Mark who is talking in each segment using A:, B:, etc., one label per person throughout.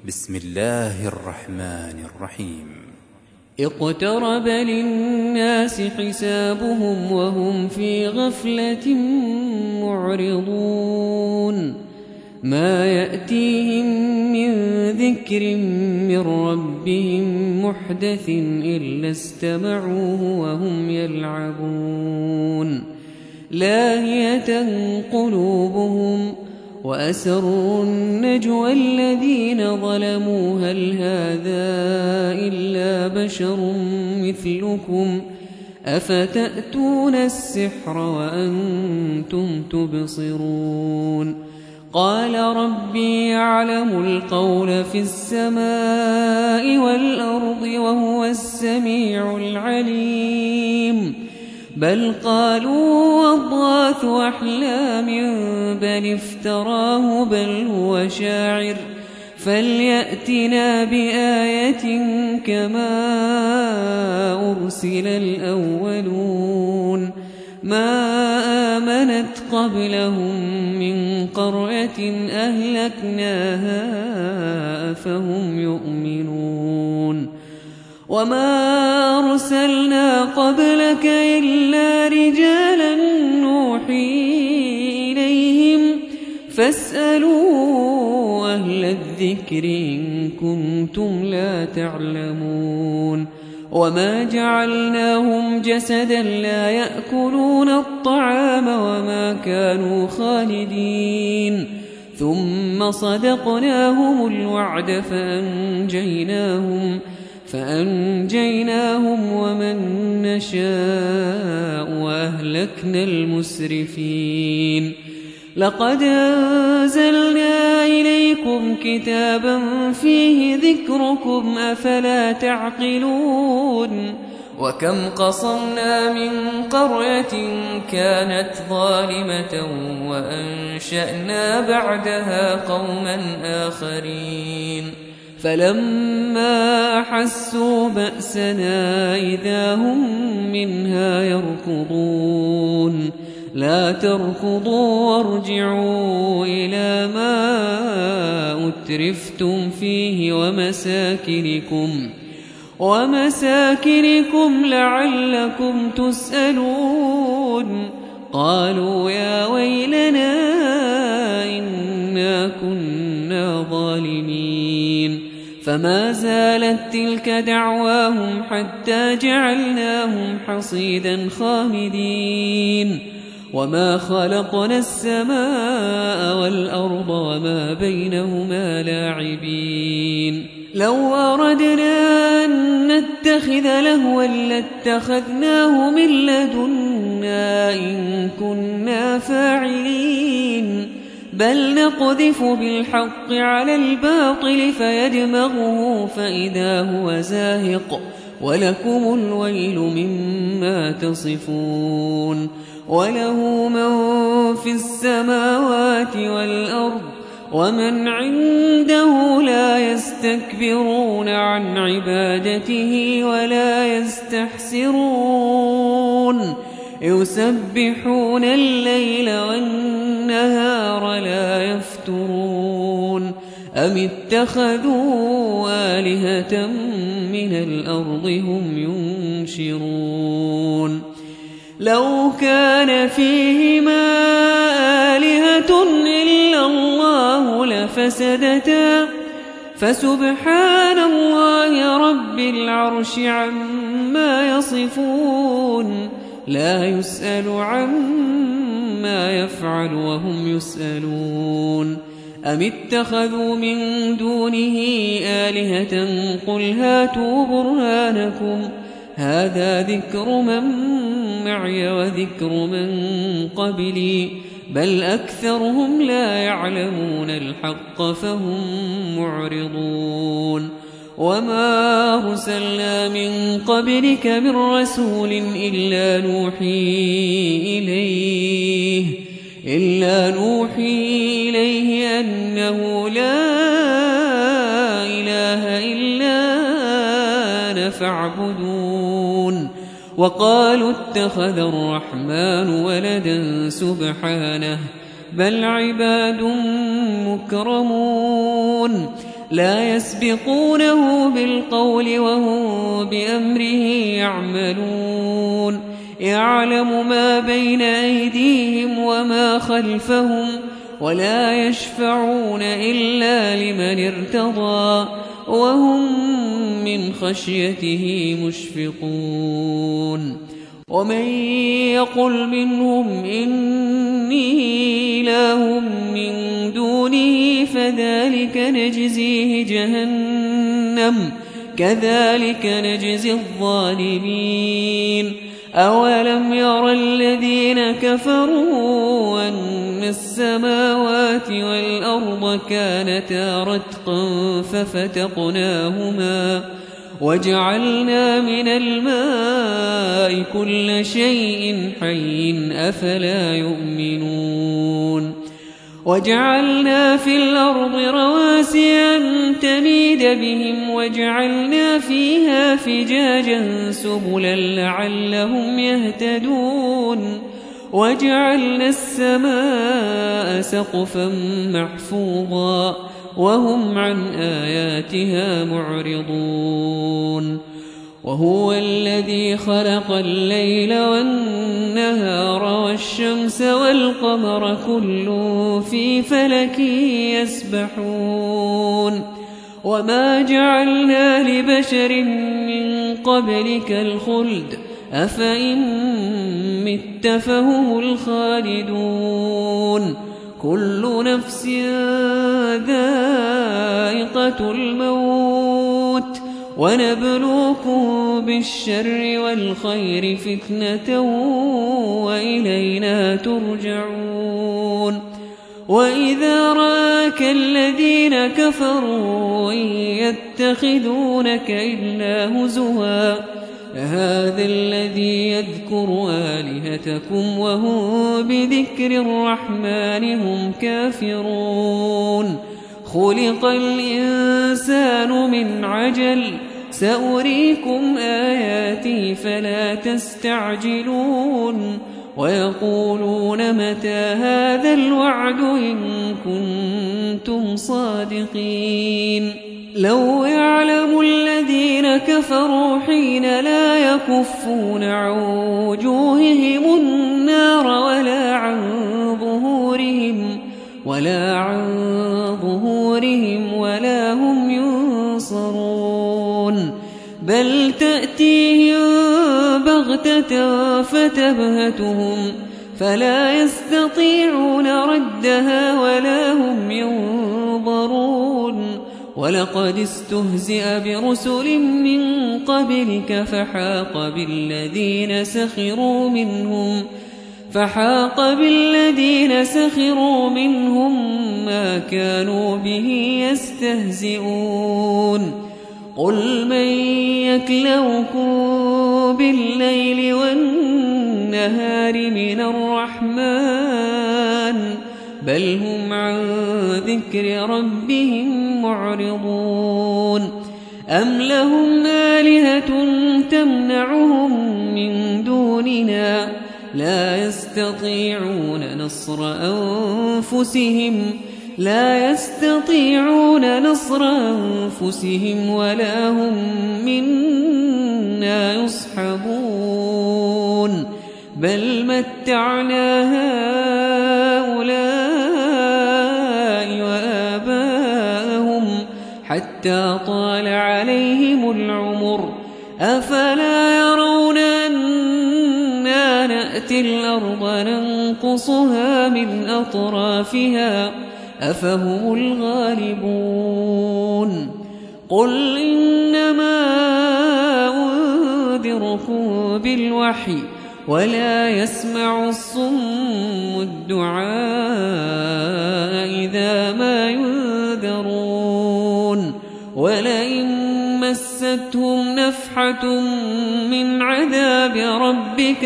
A: بسم الله الرحمن الرحيم.
B: اقترب للناس حسابهم وهم في غفلة معرضون ما يأتيهم من ذكر من ربهم محدث إلا استمعوه وهم يلعبون لاهية قلوبهم وأسروا النجوى الذين ظلموا هل هذا إلا بشر مثلكم أفتأتون السحر وأنتم تبصرون قال ربي يعلم القول في السماء والأرض وهو السميع العليم بل قالوا أضغاث أحلام بل افتراه بل هو شاعر فليأتنا بآية كما أرسل الأولون ما آمنت قبلهم من قرية أهلكناها أفهم يؤمنون وما أرسلنا قبلك إلا رجالا نوحي إليهم فاسألوا أهل الذكر إن كنتم لا تعلمون وما جعلناهم جسدا لا يأكلون الطعام وما كانوا خالدين ثم صدقناهم الوعد فأنجيناهم ومن نشاء وأهلكنا المسرفين لقد أنزلنا إليكم كتابا فيه ذكركم أفلا تعقلون وكم قصمنا من قرية كانت ظالمة وأنشأنا بعدها قوما آخرين فلما أحسوا بأسنا إذا هم منها يركضون لا تركضوا وارجعوا إلى ما أترفتم فيه ومساكنكم لعلكم تسألون قالوا يا ويلنا إنا كنا ظالمين فما زالت تلك دعواهم حتى جعلناهم حصيدا خامدين وما خلقنا السماء والأرض وما بينهما لاعبين لو أردنا أن نتخذ لهوا لاتخذناه من لدنا إن كنا فاعلين بل نقذف بالحق على الباطل فيدمغه فإذا هو زاهق ولكم الويل مما تصفون وله من في السماوات والأرض ومن عنده لا يستكبرون عن عبادته ولا يستحسرون يسبحون الليل والنهار لا يفترون أم اتخذوا آلهة من الأرض هم ينشرون لو كان فيهما آلهة إلا الله لفسدتا فسبحان الله رب العرش عما يصفون لا يسأل عما يفعل وهم يسألون أم اتخذوا من دونه آلهة قل هاتوا برهانكم هذا ذكر من معي وذكر من قبلي بل أكثرهم لا يعلمون الحق فهم معرضون وما أرسلنا من قبلك من رسول إلا نوحي إليه أنه لا إله إلا أنا فاعبدون وقالوا اتخذ الرحمن ولدا سبحانه بل عباد مكرمون لا يسبقونه بالقول وهم بأمره يعملون يعلم ما بين أيديهم وما خلفهم ولا يشفعون إلا لمن ارتضى وهم من خشيته مشفقون ومن يقل منهم إني إله من دونه فذلك نجزيه جهنم كذلك نجزي الظالمين أولم ير الذين كفروا أن السماوات والأرض كانتا رتقا ففتقناهما وجعلنا من الماء كل شيء حي أفلا يؤمنون وجعلنا في الأرض رواسي أن تميد بهم وجعلنا فيها فجاجا سبلا لعلهم يهتدون وجعلنا السماء سقفا محفوظا وهم عن آياتها معرضون وهو الذي خلق الليل والنهار والشمس والقمر كل في فلك يسبحون وما جعلنا لبشر من قبلك الخلد أفإن مت فهم الخالدون كل نفس ذائقة الموت ونبلوكم بالشر والخير فتنة وإلينا ترجعون وإذا رآك الذين كفروا يتخذونك إلا هزوا هذا الذي يذكر آلهتكم وهم بذكر الرحمن هم كافرون خلق الإنسان من عجل سأريكم آياتي فلا تستعجلون ويقولون متى هذا الوعد إن كنتم صادقين لو يعلم الذين كفروا حين لا يكفون عن وجوههم النار ولا عن ظهورهم ولا هم ينصرون بل تأتيهم بغتة فتبهتهم فلا يستطيعون ردها ولا هم ينظرون ولقد استهزئ برسل من قبلك فحاق بالذين سخروا منهم ما كانوا به يستهزئون قل من يكلؤكم بالليل والنهار من الرحمن بل هم عن ذكر ربهم معرضون أم لهم آلهة تمنعهم من دوننا لا يستطيعون نصر أنفسهم ولا هم منا يصحبون بل متعنا هؤلاء وآباءهم حتى طال عليهم العمر أفلا يرون أنا نأتي الأرض ننقصها من أطرافها أفهم الغالبون قل إنما أنذركم بالوحي ولا يسمع الصم الدعاء إذا ما ينذرون ولئن مستهم نفحة من عذاب ربك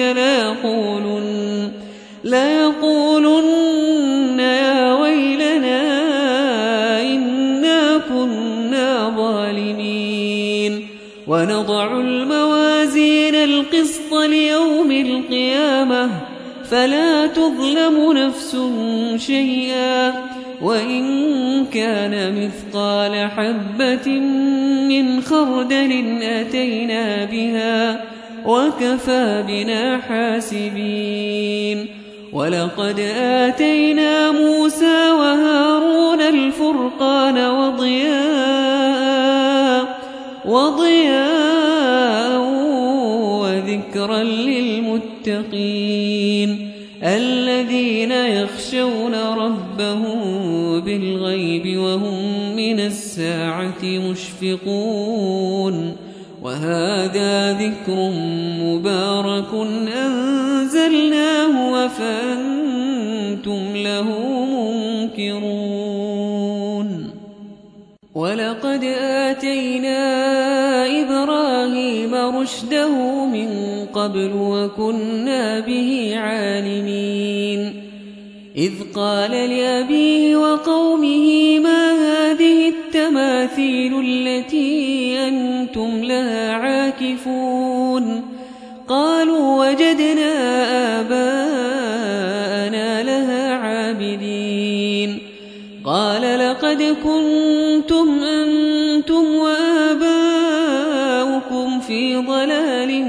B: ليقولن يا ويلنا إنا كنا ظالمين ونضع الموازين القسط ليوم القيامة فلا تظلم نفس شيئا وإن كان مثقال حبة من خردل أتينا بها وكفى بنا حاسبين ولقد آتينا موسى وهارون الفرقان وضياء وذكرا للمتقين الذين يخشون ربهم بالغيب وهم من الساعة مشفقون وهذا ذكر مبارك أنزلناه وفأنتم له منكرون ولقد آتينا إبراهيم رشده من قبل وكنا به عالمين إذ قال لأبيه وقومه ما هذه التماثيل التي أنتم لها عاكفون قالوا وجدنا آباءنا لها عابدين قال لقد كنتم أنتم وآباؤكم في ضلال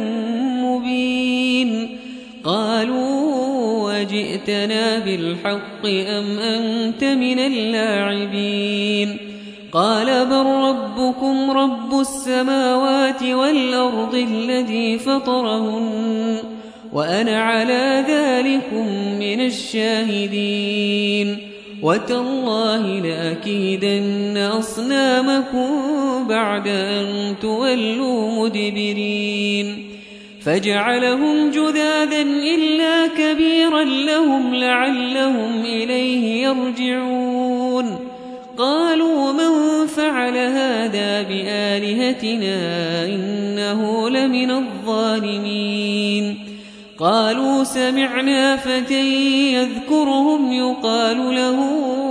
B: مبين قالوا وجئتنا بالحق أم أنت من اللاعبين قال بل ربكم رب السماوات والأرض الذي فطرهن وأنا على ذلكم من الشاهدين وتالله لأكيدن أصنامكم بعد أن تولوا مدبرين فجعلهم جذاذا إلا كبيرا لهم لعلهم إليه يرجعون قالوا من فعل هذا بآلهتنا إنه لمن الظالمين قالوا سمعنا فتى يذكرهم يقال له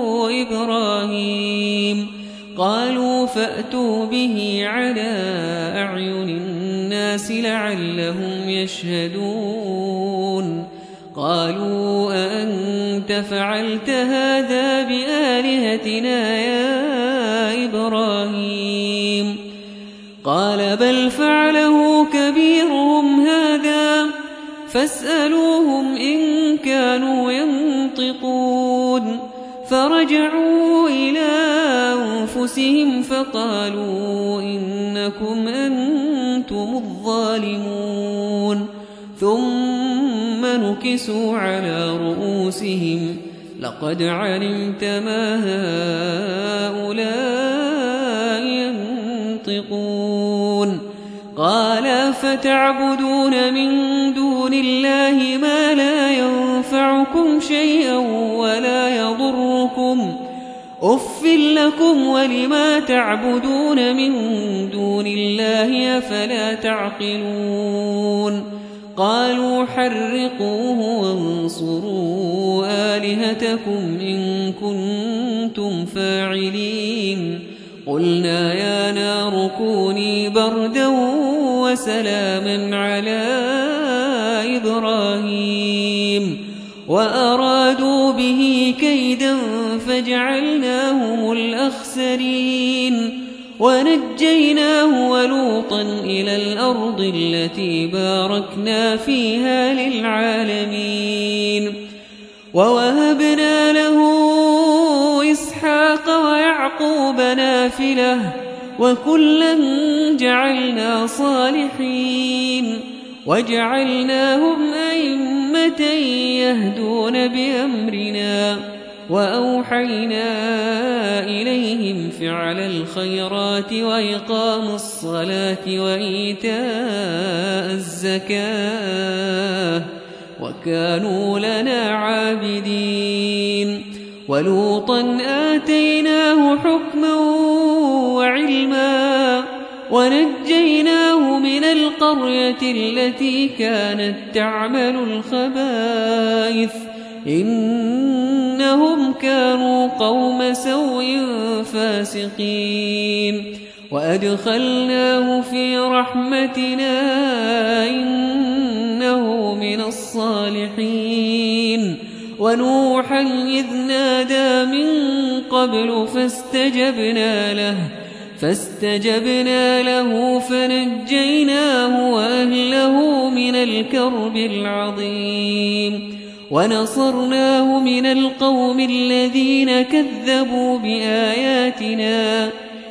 B: إبراهيم قالوا فأتوا به على أعين الناس لعلهم يشهدون قالوا أأنت فعلت هذا بآلهتنا يا إبراهيم قال بل فعله كبيرهم هذا فاسألوهم إن كانوا ينطقون فرجعوا إلى أنفسهم فقالوا إنكم أنتم الظالمون ثم نكسوا على رؤوسهم لقد علمت ما هؤلاء ينطقون قال فتعبدون من دون الله ما لا ينفعكم شيئا ولا يضركم أف لكم ولما تعبدون من دون الله أفلا تعقلون قالوا حرقوه وانصروا آلهتكم إن كنتم فاعلين قلنا يا نار كوني بردا وسلاما على إبراهيم وأرادوا به كيدا فجعلناهم الأخسرين ونجيناه ولوطا إلى الأرض التي باركنا فيها للعالمين ووهبنا له إسحاق ويعقوب نافلة وكلا جعلنا صالحين وجعلناهم أئمة يهدون بأمرنا وأوحينا إليهم فعل الخيرات وإقام الصلاة وإيتاء الزكاة وكانوا لنا عابدين ولوطا آتيناه حكما وعلما ونجيناه من القرية التي كانت تعمل الخبائث إنهم كانوا قوم سوء فاسقين وأدخلناه في رحمتنا إنه من الصالحين ونوحا إذ نادى من قبل فاستجبنا له فنجيناه وأهله من الكرب العظيم ونصرناه من القوم الذين كذبوا بآياتنا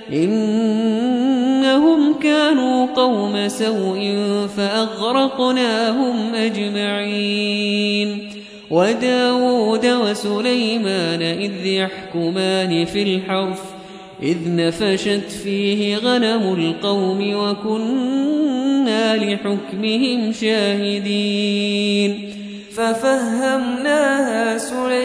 B: إنهم كانوا قوم سوء فأغرقناهم أجمعين وداود وسليمان إذ يحكمان في الحرث إذ نفشت فيه غنم القوم وكنا لحكمهم شاهدين ففهمناها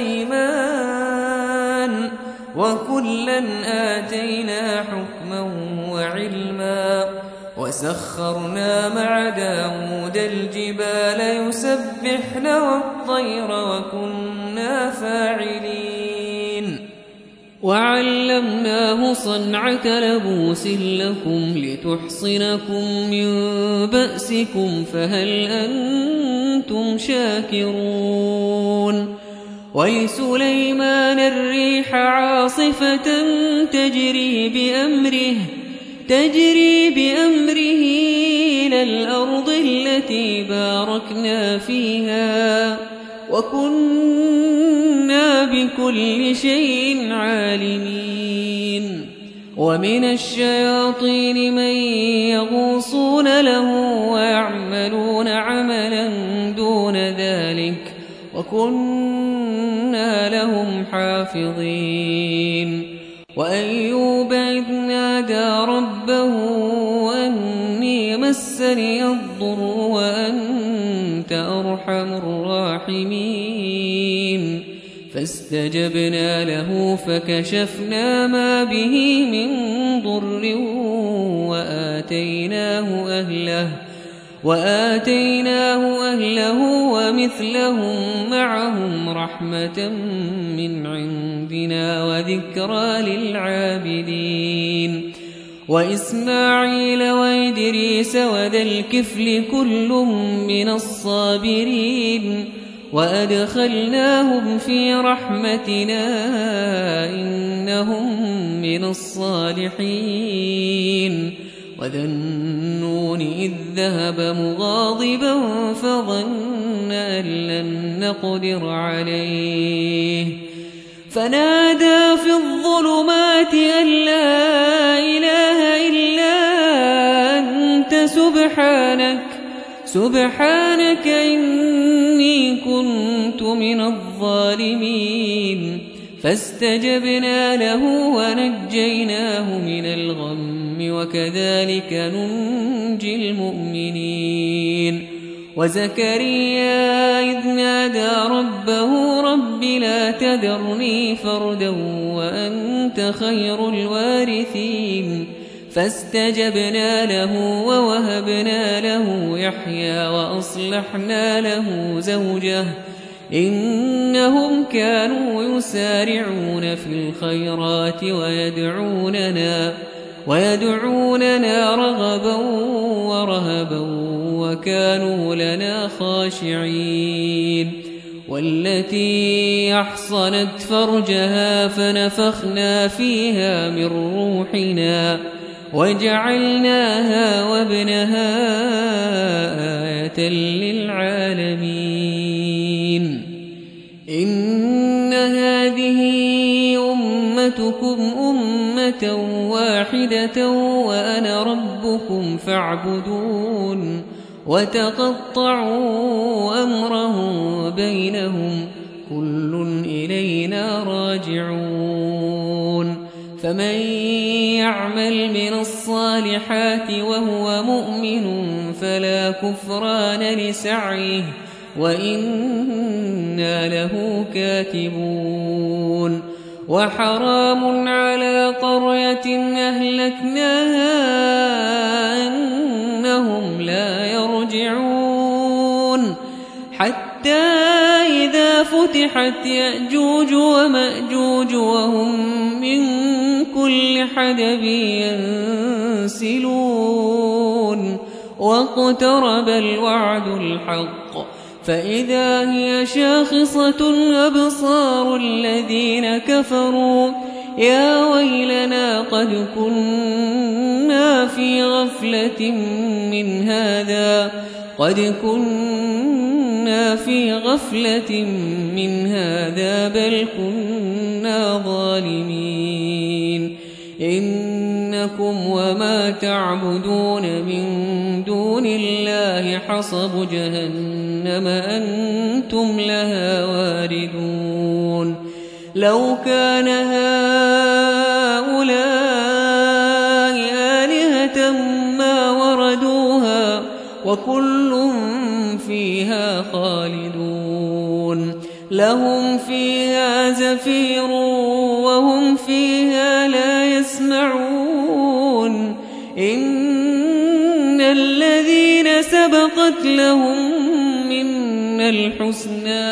B: سليمان وكلا آتينا حكما وعلما وسخرنا مع داود الجبال يسبحن والطير وكنا فاعلين وعلمناه صنعة لبوس لكم لتحصنكم من بأسكم فهل أنتم شاكرون ولسليمان الريح عاصفة تجري بأمره إلى الأرض التي باركنا فيها وكنا بكل شيء عالمين ومن الشياطين من يغوصون له ويعملون عملا دون ذلك وكنا لهم حافظين وأيوب إذ نادى ربه أني مسني الضر وأنت أرحم الراحمين فاستجبنا له فكشفنا ما به من ضر وآتيناه أهله ومثلهم معهم رحمة من عندنا وذكرى للعابدين وإسماعيل وإدريس وذا الكفل كل من الصابرين وأدخلناهم في رحمتنا إنهم من الصالحين وذا النون إذ ذهب مغاضبا فظن أن لن نقدر عليه فنادى في الظلمات أن لا إله إلا أنت سبحانك إني كنت من الظالمين فاستجبنا له ونجيناه من الغم وكذلك ننجي المؤمنين وزكريا إذ نادى ربه رب لا تذرني فردا وأنت خير الوارثين فاستجبنا له ووهبنا له يحيى وأصلحنا له زوجه إنهم كانوا يسارعون في الخيرات ويدعوننا رغبا ورهبا وكانوا لنا خاشعين والتي أحصنت فرجها فنفخنا فيها من روحنا وجعلناها وابنها آية للعالمين إن هذه أمتكم أمة واحدة وأنا ربكم فاعبدون وتقطعوا أمرهم بينهم كل إلينا راجعون فمن يعمل من الصالحات وهو مؤمن فلا كفران لسعيه وإنا له كاتبون وحرام على قرية أهلكناها أنهم لا يرجعون حتى إذا فتحت يأجوج ومأجوج وهم من كل حدب ينسلون واقترب الوعد الحق فإذا هي شاخصة أبصار الذين كفروا يا ويلنا قد كنا في غفلة من هذا بل كنا ظالمين إنكم وما تعبدون من دون الله حصب جهنم أنتم لها واردون لو كان هؤلاء آلهة ما وردوها وكل فيها خالدون لهم فيها زفير وهم فيها لا يسمعون إن الذين سبقت لهم منا الحسنى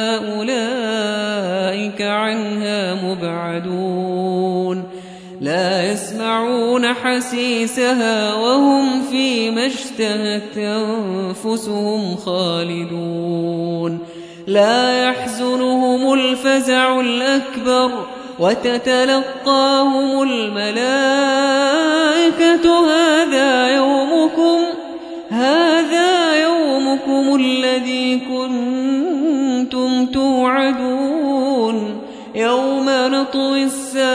B: أولئك عنها مبعدون لا يسمعون حسيسها وهم فيما اشتهت أنفسهم خالدون لا يحزنهم الفزع الأكبر وتتلقاهم الملائكة هذا يومكم الذي كنتم توعدون يوم نطوي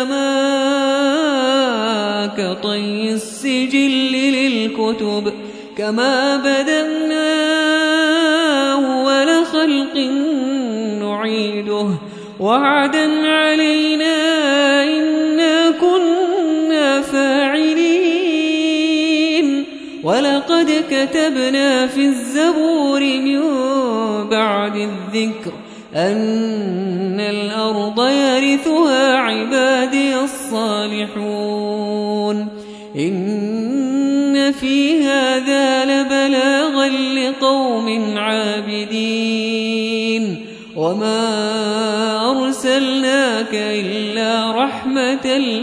B: السماء كطي السجل للكتب كما بدأنا أول خلق نعيده وعدا علينا إنا كنا فاعلين ولقد كتبنا في الزبور من بعد الذكر أن الأرض يرثها عبادي الصالحون إن في هذا لبلاغا لقوم عابدين وما أرسلناك إلا رحمة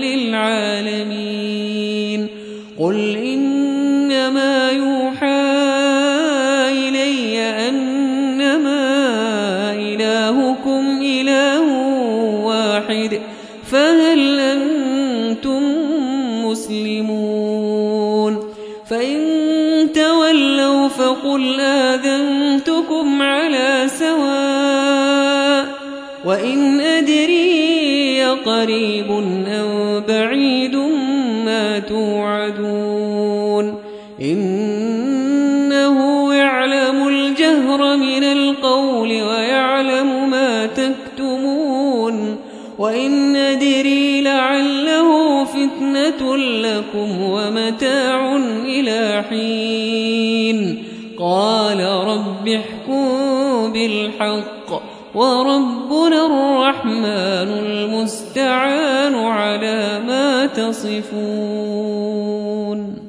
B: للعالمين قل إنما يوحى إلي أنما إلهكم إله واحد فهل أنتم مسلمون فإن تولوا فقل آذنتكم على سواء وإن أدري قريب أو بعيد ما توعدون إنه يعلم الجهر من القول ويعلم ما تكتمون وإن أدري لعله فتنة لكم ومتاع إلى حين قال رب احكم بالحق وربنا الرحمن المستعان على ما تصفون.